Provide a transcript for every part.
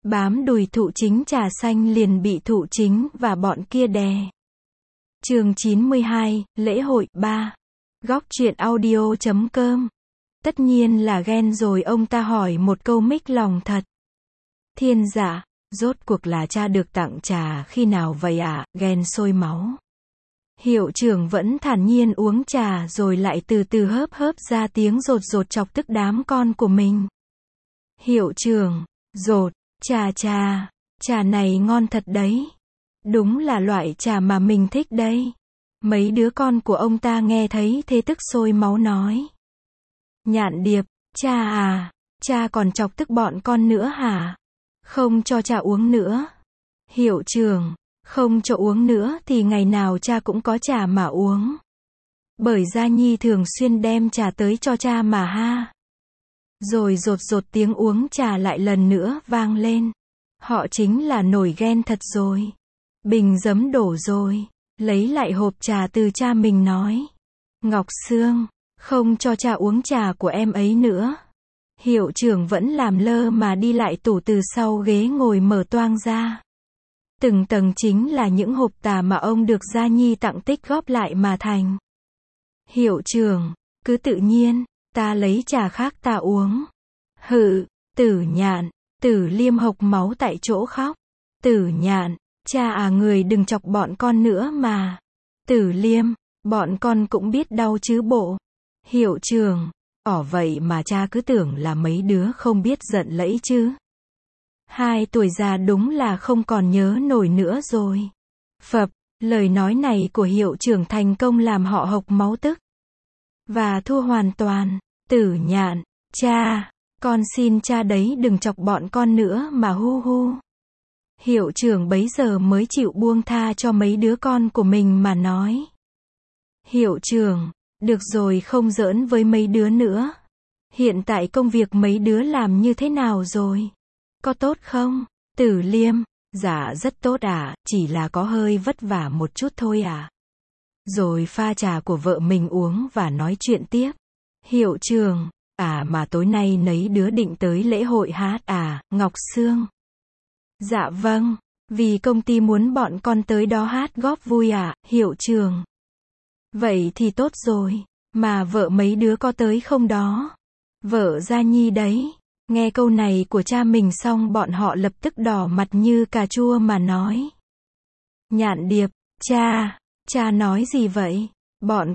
bám đùi thụ chính trà xanh liền bị thụ chính và bọn kia đè. Chương 92, lễ hội 3. Góc truyện audio.com. Tất nhiên là ghen rồi, ông ta hỏi một câu mích lòng thật. Thiên Dạ, rốt cuộc là cha được tặng trà khi nào vậy ạ? Ghen sôi máu. Hiệu trưởng vẫn thản nhiên uống trà rồi lại từ từ hớp hớp ra tiếng rột rột chọc tức đám con của mình. Hiệu trưởng, rột, trà này ngon thật đấy. Đúng là loại trà mà mình thích đây. Mấy đứa con của ông ta nghe thấy thế tức sôi máu nói. Nhạn Điệp, cha còn chọc tức bọn con nữa hả? Không cho cha uống nữa. Hiệu trưởng, không cho uống nữa thì ngày nào cha cũng có trà mà uống. Bởi Gia Nhi thường xuyên đem trà tới cho cha mà ha. Rồi rột rột tiếng uống trà lại lần nữa vang lên. Họ chính là nổi ghen thật rồi. Bình giấm đổ rồi. Lấy lại hộp trà từ cha mình nói. Ngọc Sương, không cho cha uống trà của em ấy nữa. Hiệu trưởng vẫn làm lơ mà đi lại tủ từ sau ghế ngồi mở toang ra. Từng tầng chính là những hộp trà mà ông được Gia Nhi tặng tích góp lại mà thành. Hiệu trưởng, cứ tự nhiên, ta lấy trà khác ta uống. Hự, Tử Nhạn, Tử Liêm hộc máu tại chỗ khóc. Tử Nhạn, cha à, người đừng chọc bọn con nữa mà. Tử Liêm, bọn con cũng biết đau chứ bộ. Hiệu trưởng, vậy mà cha cứ tưởng là mấy đứa không biết giận lẫy chứ. 2 tuổi già đúng là không còn nhớ nổi nữa rồi. Phập, lời nói này của hiệu trưởng thành công làm họ hộc máu tức. Và thua hoàn toàn. Tử Nhạn, cha, con xin cha đấy đừng chọc bọn con nữa mà hu hu. Hiệu trưởng bấy giờ mới chịu buông tha cho mấy đứa con của mình mà nói. Hiệu trưởng, được rồi, không giỡn với mấy đứa nữa. Hiện tại công việc mấy đứa làm như thế nào rồi? Có tốt không? Tử Liêm, dạ rất tốt ạ, chỉ là có hơi vất vả một chút thôi ạ. Rồi pha trà của vợ mình uống và nói chuyện tiếp. Hiệu trưởng, mà tối nay nấy đứa định tới lễ hội hát à, Ngọc Sương? Dạ vâng, vì công ty muốn bọn con tới đó hát góp vui ạ, hiệu trưởng. Vậy thì tốt rồi, mà vợ mấy đứa có tới không đó? Vợ Gia Nhi đấy. Nghe câu này của cha mình xong bọn họ lập tức đỏ mặt như cà chua mà nói. Nhạn Điệp, cha nói gì vậy? Bọn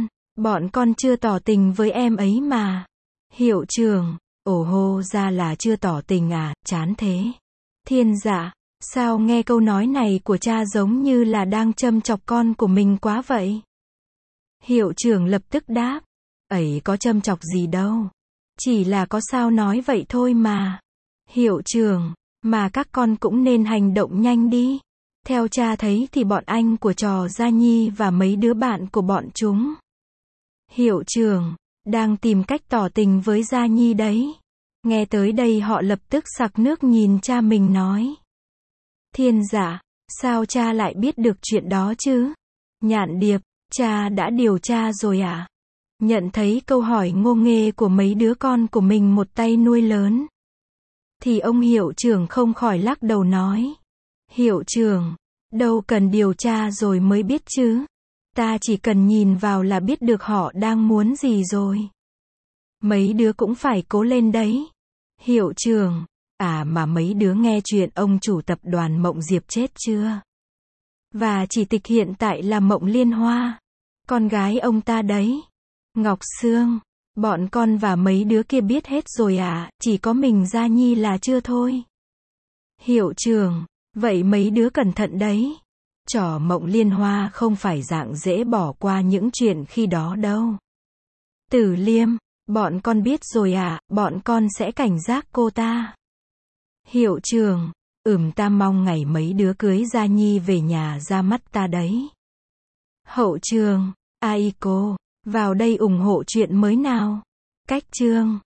con chưa tỏ tình với em ấy mà. Hiệu trưởng, ồ hô, ra là chưa tỏ tình à, chán thế. Thiên Dạ, sao nghe câu nói này của cha giống như là đang châm chọc con của mình quá vậy? Hiệu trưởng lập tức đáp, ấy có châm chọc gì đâu. Chỉ là có sao nói vậy thôi mà. Hiệu trưởng, mà các con cũng nên hành động nhanh đi. Theo cha thấy thì bọn anh của trò Gia Nhi và mấy đứa bạn của bọn chúng. Hiệu trưởng, đang tìm cách tỏ tình với Gia Nhi đấy. Nghe tới đây họ lập tức sặc nước nhìn cha mình nói. Thiên Dạ, sao cha lại biết được chuyện đó chứ? Nhạn Điệp, cha đã điều tra rồi ạ. Nhận thấy câu hỏi ngô nghê của mấy đứa con của mình một tay nuôi lớn. Thì ông hiệu trưởng không khỏi lắc đầu nói. Hiệu trưởng, đâu cần điều tra rồi mới biết chứ. Ta chỉ cần nhìn vào là biết được họ đang muốn gì rồi. Mấy đứa cũng phải cố lên đấy. Hiệu trưởng, mà mấy đứa nghe chuyện ông chủ tập đoàn Mộng Diệp chết chưa? Và chỉ tịch hiện tại là Mộng Liên Hoa. Con gái ông ta đấy. Ngọc Sương, bọn con và mấy đứa kia biết hết rồi ạ, chỉ có mình Gia Nhi là chưa thôi. Hiệu trưởng, vậy mấy đứa cẩn thận đấy. Trò Mộng Liên Hoa không phải dạng dễ bỏ qua những chuyện khi đó đâu. Tử Liêm, bọn con biết rồi ạ, bọn con sẽ cảnh giác cô ta. Hiệu trưởng, ta mong ngày mấy đứa cưới Gia Nhi về nhà ra mắt ta đấy. Hậu trường, Aiko, vào đây ủng hộ chuyện mới nào. Cách chương